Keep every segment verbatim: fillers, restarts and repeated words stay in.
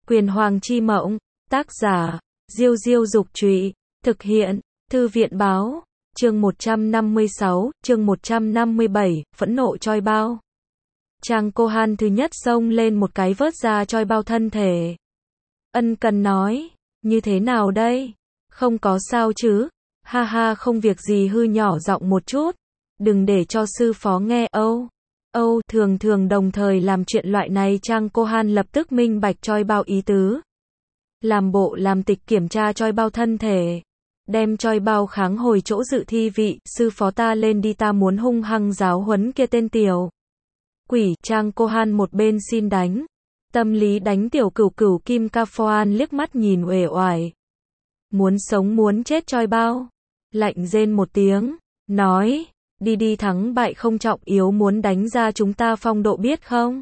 Quyền Hoàng chi mộng, tác giả, Diêu Diêu Dục Trụy, thực hiện, Thư viện Báo, chương một trăm năm mươi sáu, chương một trăm năm mươi bảy, phẫn nộ choi bao. Trang Cô-han thứ nhất xông lên một cái vớt ra choi bao thân thể. Ân cần nói, như thế nào đây? Không có sao chứ? Ha ha, không việc gì, hư nhỏ giọng một chút. Đừng để cho sư phó nghe. Âu, Âu, thường thường đồng thời làm chuyện loại này. Trang Cô-han lập tức minh bạch choi bao ý tứ. Làm bộ làm tịch kiểm tra choi bao thân thể. Đem choi bao kháng hồi chỗ dự thi vị, sư phó ta lên đi, ta muốn hung hăng giáo huấn kia tên tiểu quỷ. Trang Cô-han một bên xin đánh, tâm lý đánh tiểu cửu cửu. Kim Ka-phoan liếc mắt nhìn uể oải, muốn sống muốn chết choi bao, lạnh rên một tiếng, nói, đi đi, thắng bại không trọng yếu, muốn đánh ra chúng ta phong độ biết không?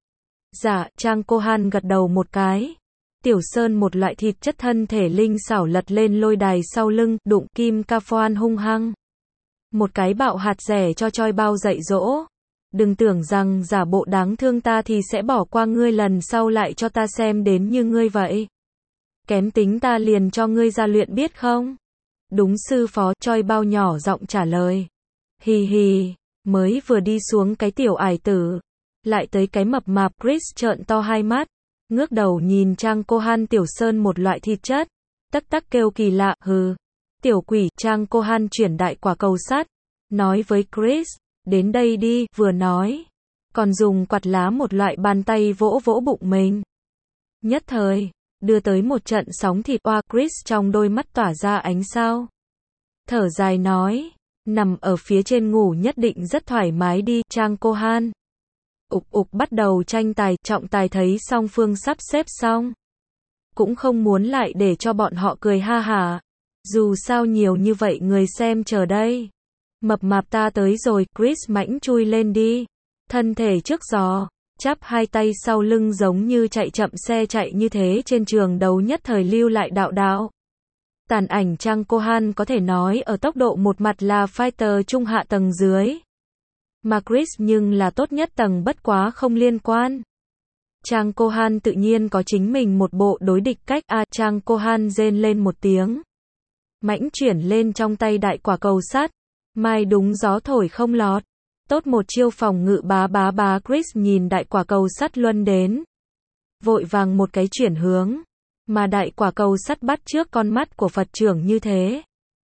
Dạ. Trang Cô-han gật đầu một cái. Tiểu Sơn một loại thịt chất thân thể linh xảo lật lên lôi đài sau lưng, đụng. Kim Ka-phoan hung hăng một cái bạo hạt rẻ cho choi bao dạy dỗ. Đừng tưởng rằng giả bộ đáng thương ta thì sẽ bỏ qua ngươi, lần sau lại cho ta xem đến như ngươi vậy. Kém tính ta liền cho ngươi ra luyện biết không? Đúng sư phó, choi bao nhỏ giọng trả lời. Hì hì, mới vừa đi xuống cái tiểu ải tử, lại tới cái mập mạp. Chris trợn to hai mắt, ngước đầu nhìn Trang Cô-han. Tiểu Sơn một loại thịt chất, tắc tắc kêu kỳ lạ, hừ, tiểu quỷ. Trang Cô-han chuyển đại quả cầu sắt, nói với Chris, đến đây đi, vừa nói, còn dùng quạt lá một loại bàn tay vỗ vỗ bụng mình. Nhất thời, đưa tới một trận sóng thịt oa. Chris trong đôi mắt tỏa ra ánh sao, thở dài nói, nằm ở phía trên ngủ nhất định rất thoải mái đi. Trang Cô-han ục ục bắt đầu tranh tài. Trọng tài thấy song phương sắp xếp xong, cũng không muốn lại để cho bọn họ cười ha hả, dù sao nhiều như vậy người xem chờ đây. Mập mạp ta tới rồi. Chris mãnh chui lên đi, thân thể trước giò, chắp hai tay sau lưng giống như chạy chậm xe chạy như thế. Trên trường đấu nhất thời lưu lại đạo đạo tàn ảnh. Trang Cô-han có thể nói ở tốc độ một mặt là fighter trung hạ tầng dưới, mà Chris nhưng là tốt nhất tầng, bất quá không liên quan. Trang Cô-han tự nhiên có chính mình một bộ đối địch cách. A. Trang Cô-han rên lên một tiếng, mãnh chuyển lên trong tay đại quả cầu sắt, mai đúng gió thổi không lọt, tốt một chiêu phòng ngự bá bá bá. Chris nhìn đại quả cầu sắt luân đến, vội vàng một cái chuyển hướng, mà đại quả cầu sắt bắt trước con mắt của Phật trưởng như thế,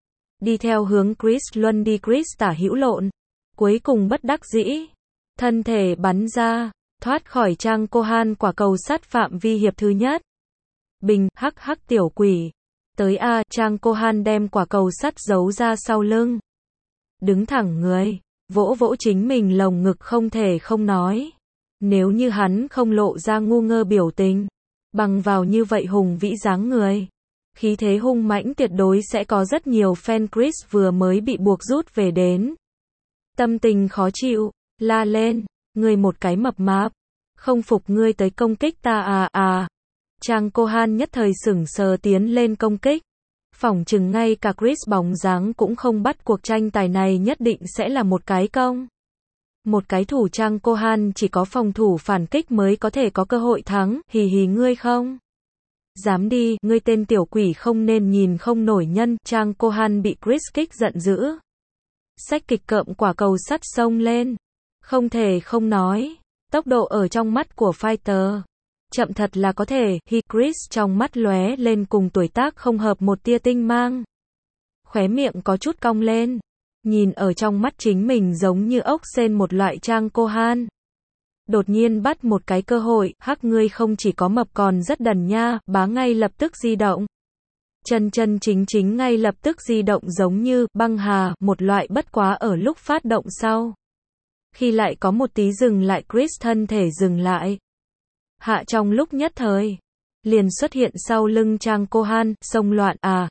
đi theo hướng Chris luân đi. Chris tả hữu lộn, cuối cùng bất đắc dĩ, thân thể bắn ra, thoát khỏi Trang Cô-han quả cầu sắt phạm vi hiệp thứ nhất. Bình, hắc hắc tiểu quỷ, tới a. Trang Cô-han đem quả cầu sắt giấu ra sau lưng, đứng thẳng người, vỗ vỗ chính mình lồng ngực. Không thể không nói, nếu như hắn không lộ ra ngu ngơ biểu tình, bằng vào như vậy hùng vĩ dáng người, khí thế hung mãnh, tuyệt đối sẽ có rất nhiều fan. Chris vừa mới bị buộc rút về đến, tâm tình khó chịu, la lên, ngươi một cái mập mạp, không phục ngươi tới công kích ta à à. Trang Cô-han nhất thời sững sờ tiến lên công kích, phỏng chừng ngay cả Chris bóng dáng cũng không bắt. Cuộc tranh tài này nhất định sẽ là một cái công, một cái thủ. Trang Cô-han chỉ có phòng thủ phản kích mới có thể có cơ hội thắng. Hì hì, ngươi không dám đi, ngươi tên tiểu quỷ không nên nhìn không nổi nhân. Trang Cô-han bị Chris kích giận dữ, xách kịch cộm quả cầu sắt xông lên. Không thể không nói, tốc độ ở trong mắt của fighter chậm thật là có thể. Hi. Chris trong mắt lóe lên cùng tuổi tác không hợp một tia tinh mang, khóe miệng có chút cong lên, nhìn ở trong mắt chính mình giống như ốc sên một loại. Trang Cô-han đột nhiên bắt một cái cơ hội, hắc, ngươi không chỉ có mập còn rất đần nha. Bá ngay lập tức di động, chân chân chính chính ngay lập tức di động giống như băng hà một loại. Bất quá ở lúc phát động sau, khi lại có một tí dừng lại, Chris thân thể dừng lại hạ, trong lúc nhất thời liền xuất hiện sau lưng Trang Cô-han, xông loạn. À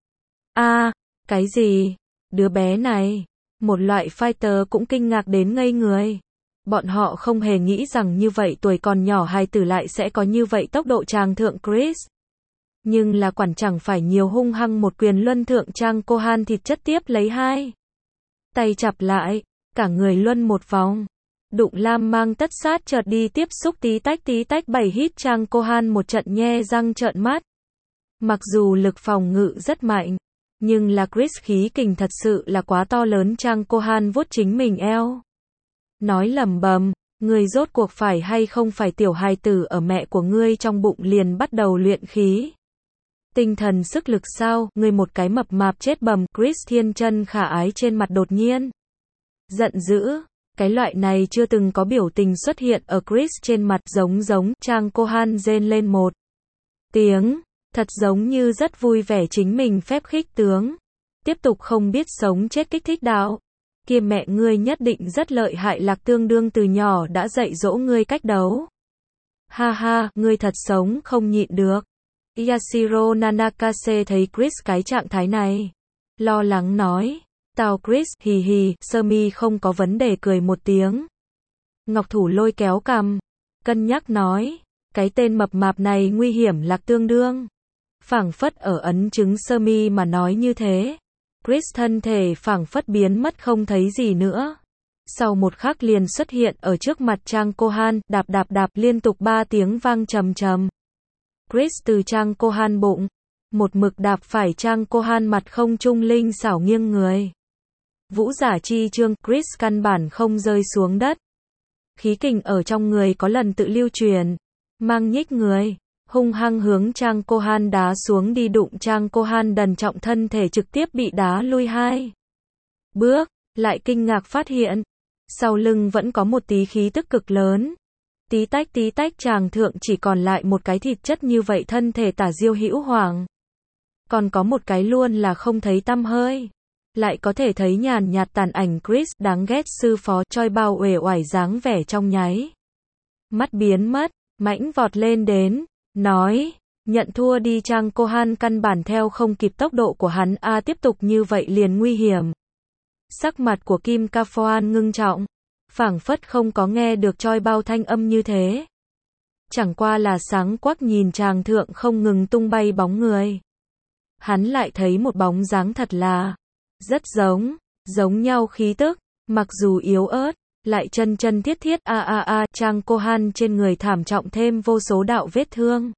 a, cái gì? Đứa bé này, một loại fighter cũng kinh ngạc đến ngây người. Bọn họ không hề nghĩ rằng như vậy tuổi còn nhỏ hài tử lại sẽ có như vậy tốc độ. Trang thượng Chris nhưng là quản chẳng phải nhiều, hung hăng một quyền luân thượng Trang Cô-han thịt chất, tiếp lấy hai tay chặp lại, cả người luân một vòng, Đụng lam mang tất sát chợt đi tiếp xúc tí tách tí tách bảy hit Trang Cohan một trận nhe răng trợn mắt. Mặc dù lực phòng ngự rất mạnh, nhưng là Chris khí kình thật sự là quá to lớn. Trang Cohan vuốt chính mình eo, nói lẩm bẩm, ngươi rốt cuộc phải hay không phải tiểu hài tử ở mẹ của ngươi trong bụng liền bắt đầu luyện khí. Tinh thần sức lực sao, ngươi một cái mập mạp chết bầm. Chris thiên chân khả ái trên mặt đột nhiên giận dữ, cái loại này chưa từng có biểu tình xuất hiện ở Chris trên mặt. Giống giống, Trang Cohan rên lên một tiếng, thật giống như rất vui vẻ chính mình phép khích tướng. Tiếp tục không biết sống chết kích thích đạo. Kia mẹ ngươi nhất định rất lợi hại, Lạc Tương đương từ nhỏ đã dạy dỗ ngươi cách đấu. Ha ha, ngươi thật sống không nhịn được. Yashiro Nanakase thấy Chris cái trạng thái này, lo lắng nói, tao Chris, hì hì, sơ mi không có vấn đề cười một tiếng. Ngọc thủ lôi kéo cằm, cân nhắc nói, cái tên mập mạp này nguy hiểm. Lạc Tương đương phảng phất ở ấn chứng sơ mi mà nói như thế. Chris thân thể phảng phất biến mất không thấy gì nữa. Sau một khắc liền xuất hiện ở trước mặt Trang Cohan, đạp đạp đạp liên tục ba tiếng vang trầm trầm. Chris từ Trang Cohan bụng, một mực đạp phải Trang Cohan mặt không trung linh xảo nghiêng người. Vũ giả chi chương, Chris căn bản không rơi xuống đất. Khí kình ở trong người có lần tự lưu truyền, mang nhích người, hung hăng hướng Trang Cohan đá xuống đi. Đụng Trang Cohan đần trọng thân thể trực tiếp bị đá lui hai bước, lại kinh ngạc phát hiện, sau lưng vẫn có một tí khí tức cực lớn. Tí tách tí tách, chàng thượng chỉ còn lại một cái thịt chất như vậy thân thể tả diêu hữu hoàng. Còn có một cái luôn là không thấy tăm hơi. Lại có thể thấy nhàn nhạt tàn ảnh Chris, đáng ghét sư phó, choi bao uể oải dáng vẻ trong nháy mắt biến mất, mãnh vọt lên đến, nói, nhận thua đi. Trang Cohan căn bản theo không kịp tốc độ của hắn, a tiếp tục như vậy liền nguy hiểm. Sắc mặt của Kim Ca Phoan ngưng trọng, phảng phất không có nghe được choi bao thanh âm như thế. Chẳng qua là sáng quắc nhìn chàng thượng không ngừng tung bay bóng người. Hắn lại thấy một bóng dáng thật là rất giống, giống nhau khí tức, mặc dù yếu ớt, lại chân chân thiết thiết. A a a, Trang Cohan trên người thảm trọng thêm vô số đạo vết thương.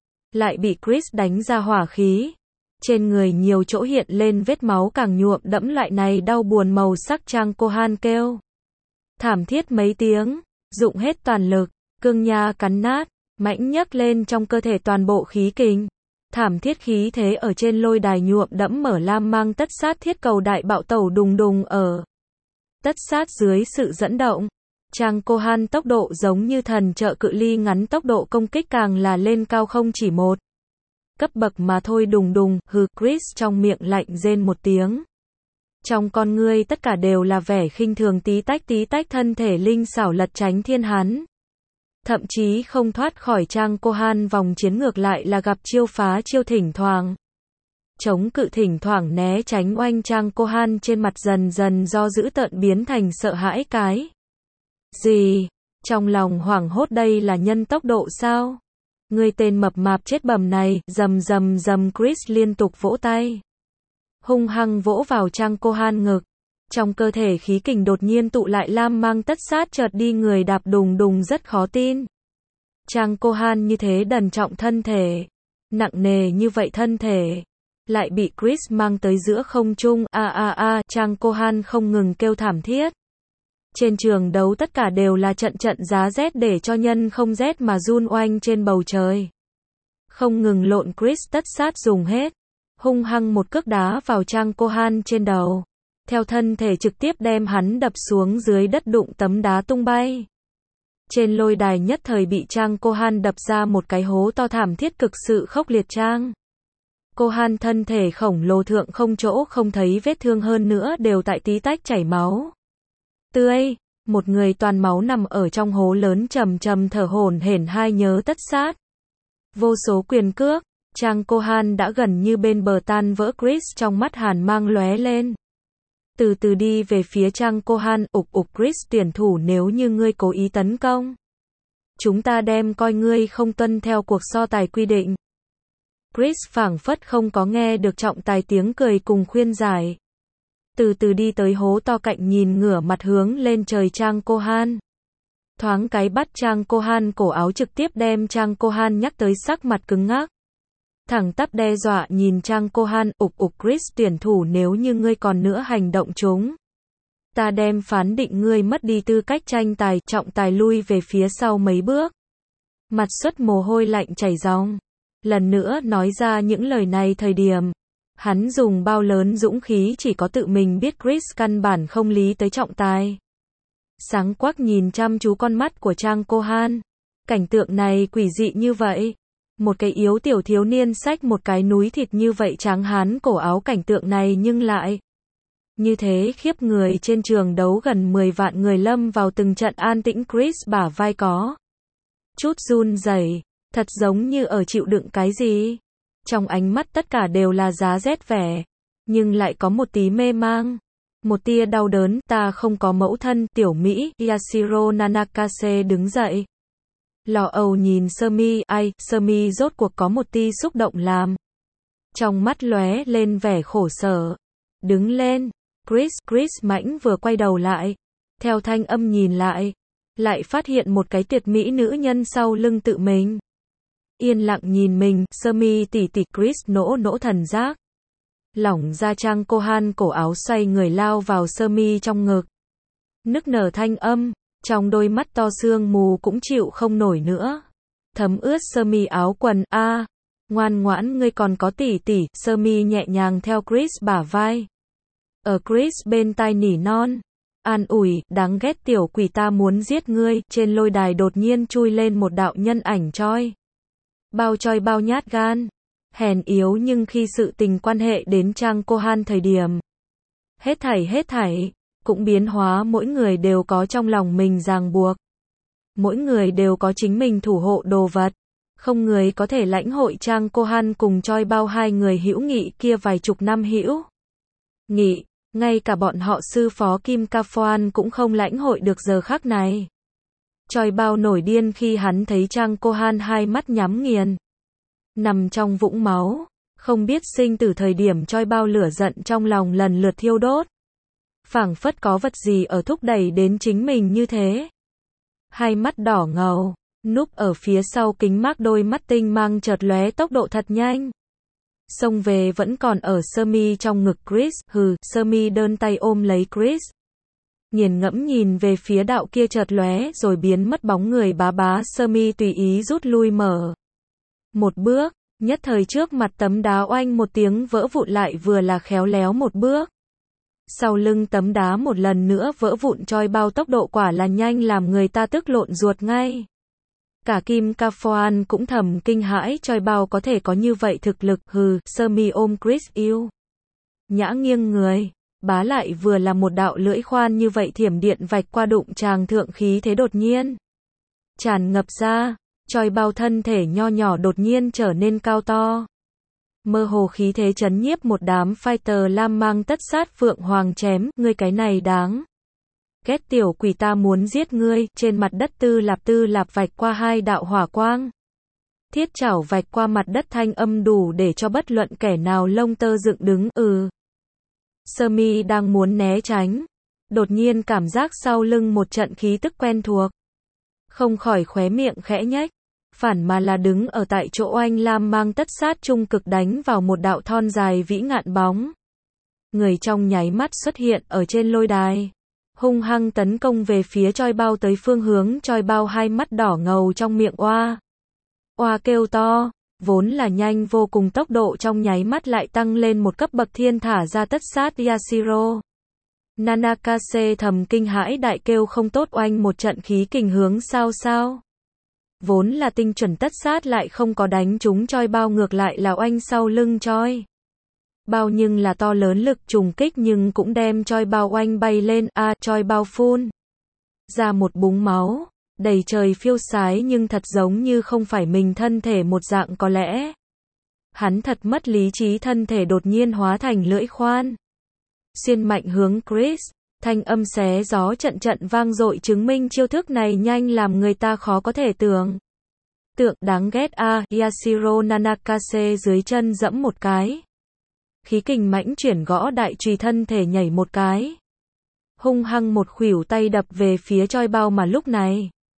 Lại bị Chris đánh ra hỏa khí. Trên người nhiều chỗ hiện lên vết máu càng nhuộm đẫm loại này đau buồn màu sắc. Trang Cohan kêu thảm thiết mấy tiếng, dụng hết toàn lực, cương nha cắn nát, mãnh nhấc lên trong cơ thể toàn bộ khí kình. Thảm thiết khí thế ở trên lôi đài nhuộm đẫm mở lam mang tất sát thiết cầu đại bạo tẩu đùng đùng ở. Tất sát dưới sự dẫn động, Trang Cohan tốc độ giống như thần trợ, cự ly ngắn tốc độ công kích càng là lên cao không chỉ một cấp bậc mà thôi. Đùng đùng, hừ, Chris trong miệng lạnh rên một tiếng. Trong con ngươi tất cả đều là vẻ khinh thường. Tí tách tí tách, thân thể linh xảo lật tránh thiên hắn. Thậm chí không thoát khỏi Trang Cohan vòng chiến, ngược lại là gặp chiêu phá chiêu, thỉnh thoảng chống cự, thỉnh thoảng né tránh. Oanh, Trang Cohan trên mặt dần dần do dữ tợn biến thành sợ hãi. Cái gì? Trong lòng hoảng hốt, đây là nhân tốc độ sao? Ngươi tên mập mạp chết bầm này, rầm rầm rầm. Chris liên tục vỗ tay, hung hăng vỗ vào Trang Cohan ngực. Trong cơ thể khí kình đột nhiên tụ lại, lam mang tất sát chợt đi người đạp đùng đùng, rất khó tin. Trang Cohan như thế đần trọng thân thể, nặng nề như vậy thân thể, lại bị Chris mang tới giữa không trung. A a a, Trang Cohan không ngừng kêu thảm thiết. Trên trường đấu tất cả đều là trận trận giá rét để cho nhân không rét mà run. Oanh, trên bầu trời không ngừng lộn. Chris tất sát dùng hết hung hăng một cước đá vào Trang Cohan trên đầu, theo thân thể trực tiếp đem hắn đập xuống dưới đất, đụng tấm đá tung bay. Trên lôi đài nhất thời bị Trang Cohan đập ra một cái hố to, thảm thiết cực sự khốc liệt. Trang Cohan thân thể khổng lồ thượng không chỗ không thấy vết thương, hơn nữa đều tại tí tách chảy máu tươi. Một người toàn máu nằm ở trong hố lớn trầm trầm thở hổn hển. Hai, nhớ tất sát vô số quyền cước. Trang Cohan đã gần như bên bờ tan vỡ. Chris trong mắt hàn mang lóe lên, từ từ đi về phía Trang Cohan. Ục ục, Chris tuyển thủ, nếu như ngươi cố ý tấn công, chúng ta đem coi ngươi không tuân theo cuộc so tài quy định. Chris phảng phất không có nghe được trọng tài tiếng cười cùng khuyên giải. Từ từ đi tới hố to cạnh, nhìn ngửa mặt hướng lên trời Trang Cohan. Thoáng cái bắt Trang Cohan cổ áo trực tiếp đem Trang Cohan nhắc tới sắc mặt cứng ngắc. Thẳng tắp đe dọa nhìn Trang Cohan, ục ục Chris tuyển thủ nếu như ngươi còn nữa hành động chúng. Ta đem phán định ngươi mất đi tư cách tranh tài, trọng tài lui về phía sau mấy bước. Mặt xuất mồ hôi lạnh chảy ròng. Lần nữa nói ra những lời này thời điểm. Hắn dùng bao lớn dũng khí chỉ có tự mình biết Chris căn bản không lý tới trọng tài. Sáng quắc nhìn chăm chú con mắt của Trang Cohan. Cảnh tượng này quỷ dị như vậy. Một cái yếu tiểu thiếu niên xách một cái núi thịt như vậy tráng hán cổ áo cảnh tượng này nhưng lại. Như thế khiếp người trên trường đấu gần mười vạn người lâm vào từng trận an tĩnh Chris bả vai có. Chút run rẩy, thật giống như ở chịu đựng cái gì. Trong ánh mắt tất cả đều là giá rét vẻ. Nhưng lại có một tí mê mang. Một tia đau đớn, ta không có mẫu thân, tiểu Mỹ, Yashiro Nanakase đứng dậy. Lò âu nhìn sơ mi, ai, sơ mi rốt cuộc có một tia xúc động làm. Trong mắt lóe lên vẻ khổ sở. Đứng lên, Chris, Chris mãnh vừa quay đầu lại. Theo thanh âm nhìn lại. Lại phát hiện một cái tuyệt mỹ nữ nhân sau lưng tự mình. Yên lặng nhìn mình, sơ mi tỉ tỉ Chris nỗ nỗ thần giác. Lỏng ra Trang Cohan cổ áo xoay người lao vào sơ mi trong ngực. Nức nở thanh âm, trong đôi mắt to sương mù cũng chịu không nổi nữa. Thấm ướt sơ mi áo quần, a à, ngoan ngoãn ngươi còn có tỉ tỉ, sơ mi nhẹ nhàng theo Chris bả vai. Ở Chris bên tai nỉ non. An ủi, đáng ghét tiểu quỷ ta muốn giết ngươi, trên lôi đài đột nhiên chui lên một đạo nhân ảnh choi. Bao choi bao nhát gan. Hèn yếu nhưng khi sự tình quan hệ đến Trang Cohan thời điểm. Hết thảy hết thảy, cũng biến hóa mỗi người đều có trong lòng mình ràng buộc. Mỗi người đều có chính mình thủ hộ đồ vật. Không người có thể lãnh hội Trang Cohan cùng choi bao hai người hữu nghị kia vài chục năm hữu nghị. Ngay cả bọn họ sư phó Kim Ka-phoan cũng không lãnh hội được giờ khắc này. Choi bao nổi điên khi hắn thấy Trang Cohan hai mắt nhắm nghiền. Nằm trong vũng máu. Không biết sinh từ thời điểm choi bao lửa giận trong lòng lần lượt thiêu đốt. Phảng phất có vật gì ở thúc đẩy đến chính mình như thế. Hai mắt đỏ ngầu. Núp ở phía sau kính mác đôi mắt tinh mang chợt lóe tốc độ thật nhanh. Xông về vẫn còn ở sơ mi trong ngực Chris, hừ, sơ mi đơn tay ôm lấy Chris. Nghiền ngẫm nhìn về phía đạo kia chợt lóe rồi biến mất bóng người bá bá sơ mi tùy ý rút lui mở. Một bước, nhất thời trước mặt tấm đá oanh một tiếng vỡ vụn lại vừa là khéo léo một bước. Sau lưng tấm đá một lần nữa vỡ vụn choi bao tốc độ quả là nhanh làm người ta tức lộn ruột ngay. Cả Kim Ka-phoan cũng thầm kinh hãi choi bao có thể có như vậy thực lực, hừ, sơ mi ôm Chris yêu. Nhã nghiêng người, bá lại vừa là một đạo lưỡi khoan như vậy thiểm điện vạch qua đụng tràng thượng khí thế đột nhiên. Tràn ngập ra, choi bao thân thể nho nhỏ đột nhiên trở nên cao to. Mơ hồ khí thế chấn nhiếp một đám fighter lam mang tất sát phượng hoàng chém, ngươi cái này đáng. Ghét tiểu quỷ ta muốn giết ngươi, trên mặt đất tư lạp tư lạp vạch qua hai đạo hỏa quang. Thiết chảo vạch qua mặt đất thanh âm đủ để cho bất luận kẻ nào lông tơ dựng đứng, ừ. Sơ mi đang muốn né tránh. Đột nhiên cảm giác sau lưng một trận khí tức quen thuộc. Không khỏi khóe miệng khẽ nhếch. Phản mà là đứng ở tại chỗ oanh lam mang tất sát trung cực đánh vào một đạo thon dài vĩ ngạn bóng. Người trong nháy mắt xuất hiện ở trên lôi đài. Hung hăng tấn công về phía choi bao tới phương hướng choi bao hai mắt đỏ ngầu trong miệng oa. Oa kêu to, vốn là nhanh vô cùng tốc độ trong nháy mắt lại tăng lên một cấp bậc thiên thả ra tất sát Yashiro. Nanakase thầm kinh hãi đại kêu không tốt oanh một trận khí kình hướng sao sao. Vốn là tinh chuẩn tất sát lại không có đánh trúng choi bao ngược lại là oanh sau lưng choi. Bao nhưng là to lớn lực trùng kích nhưng cũng đem choi bao oanh bay lên, a à, choi bao phun ra một búng máu, đầy trời phiêu sái nhưng thật giống như không phải mình thân thể một dạng có lẽ. Hắn thật mất lý trí thân thể đột nhiên hóa thành lưỡi khoan. Xuyên mạnh hướng Chris, thanh âm xé gió trận trận vang dội chứng minh chiêu thức này nhanh làm người ta khó có thể tưởng. Tượng đáng ghét a à, Yashiro Nanakase dưới chân dẫm một cái. Khí kình mãnh chuyển gõ đại chùy thân thể nhảy một cái. Hung hăng một khuỷu tay đập về phía choi bao mà lúc này.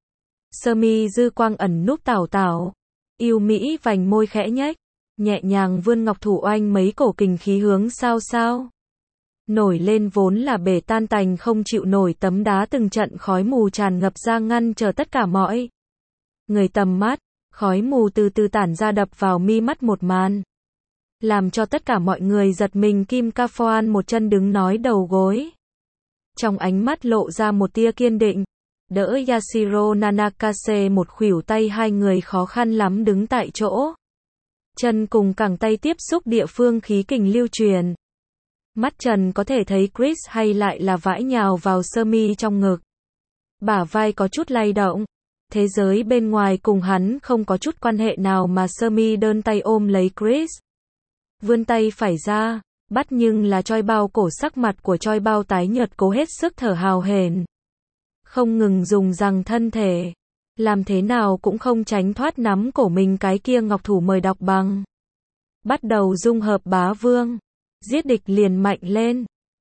Sơ mi dư quang ẩn núp tảo tảo, yêu mỹ vành môi khẽ nhếch, nhẹ nhàng vươn ngọc thủ oanh mấy cổ kình khí hướng sao sao. Nổi lên vốn là bể tan tành không chịu nổi tấm đá, từng trận khói mù tràn ngập ra ngăn chờ tất cả mọi người tầm mắt, khói mù từ từ tản ra đập vào mi mắt một màn, làm cho tất cả mọi người giật mình. Kim Ca Phoan một chân đứng nói đầu gối, trong ánh mắt lộ ra một tia kiên định, đỡ Yashiro Nanakase một khuỷu tay, hai người khó khăn lắm đứng tại chỗ. Chân cùng cẳng tay tiếp xúc địa phương khí kình lưu truyền. Mắt Trần có thể thấy Chris hay lại là vãi nhào vào sơ mi trong ngực. Bả vai có chút lay động. Thế giới bên ngoài cùng hắn không có chút quan hệ nào mà sơ mi đơn tay ôm lấy Chris. Vươn tay phải ra, bắt nhưng là Choi Bao cổ, sắc mặt của Choi Bao tái nhợt, cố hết sức thở hào hển. Không ngừng dùng rằng thân thể. Làm thế nào cũng không tránh thoát nắm cổ mình cái kia ngọc thủ mời đọc bằng. Bắt đầu dung hợp bá vương. Giết địch liền mạnh lên.